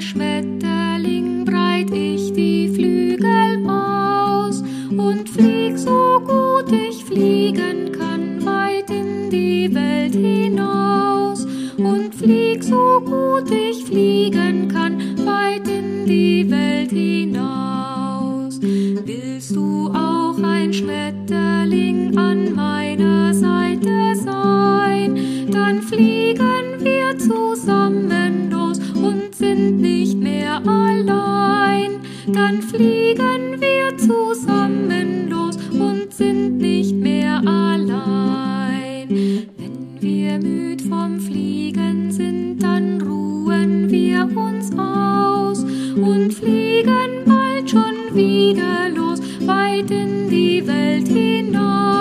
Schmetterling breit ich die Flügel aus und flieg so gut ich fliegen kann weit in die Welt hinaus und flieg so gut ich fliegen kann weit in die Welt hinaus. Willst du auch ein Schmetterling an meiner Seite sein, dann fliegen wir zusammen los und sind nicht mehr allein. Dann fliegen wir zusammen los und sind nicht mehr allein. Wenn wir müd vom Fliegen sind, dann ruhen wir uns aus und fliegen bald schon wieder los, weit in die Welt hinaus.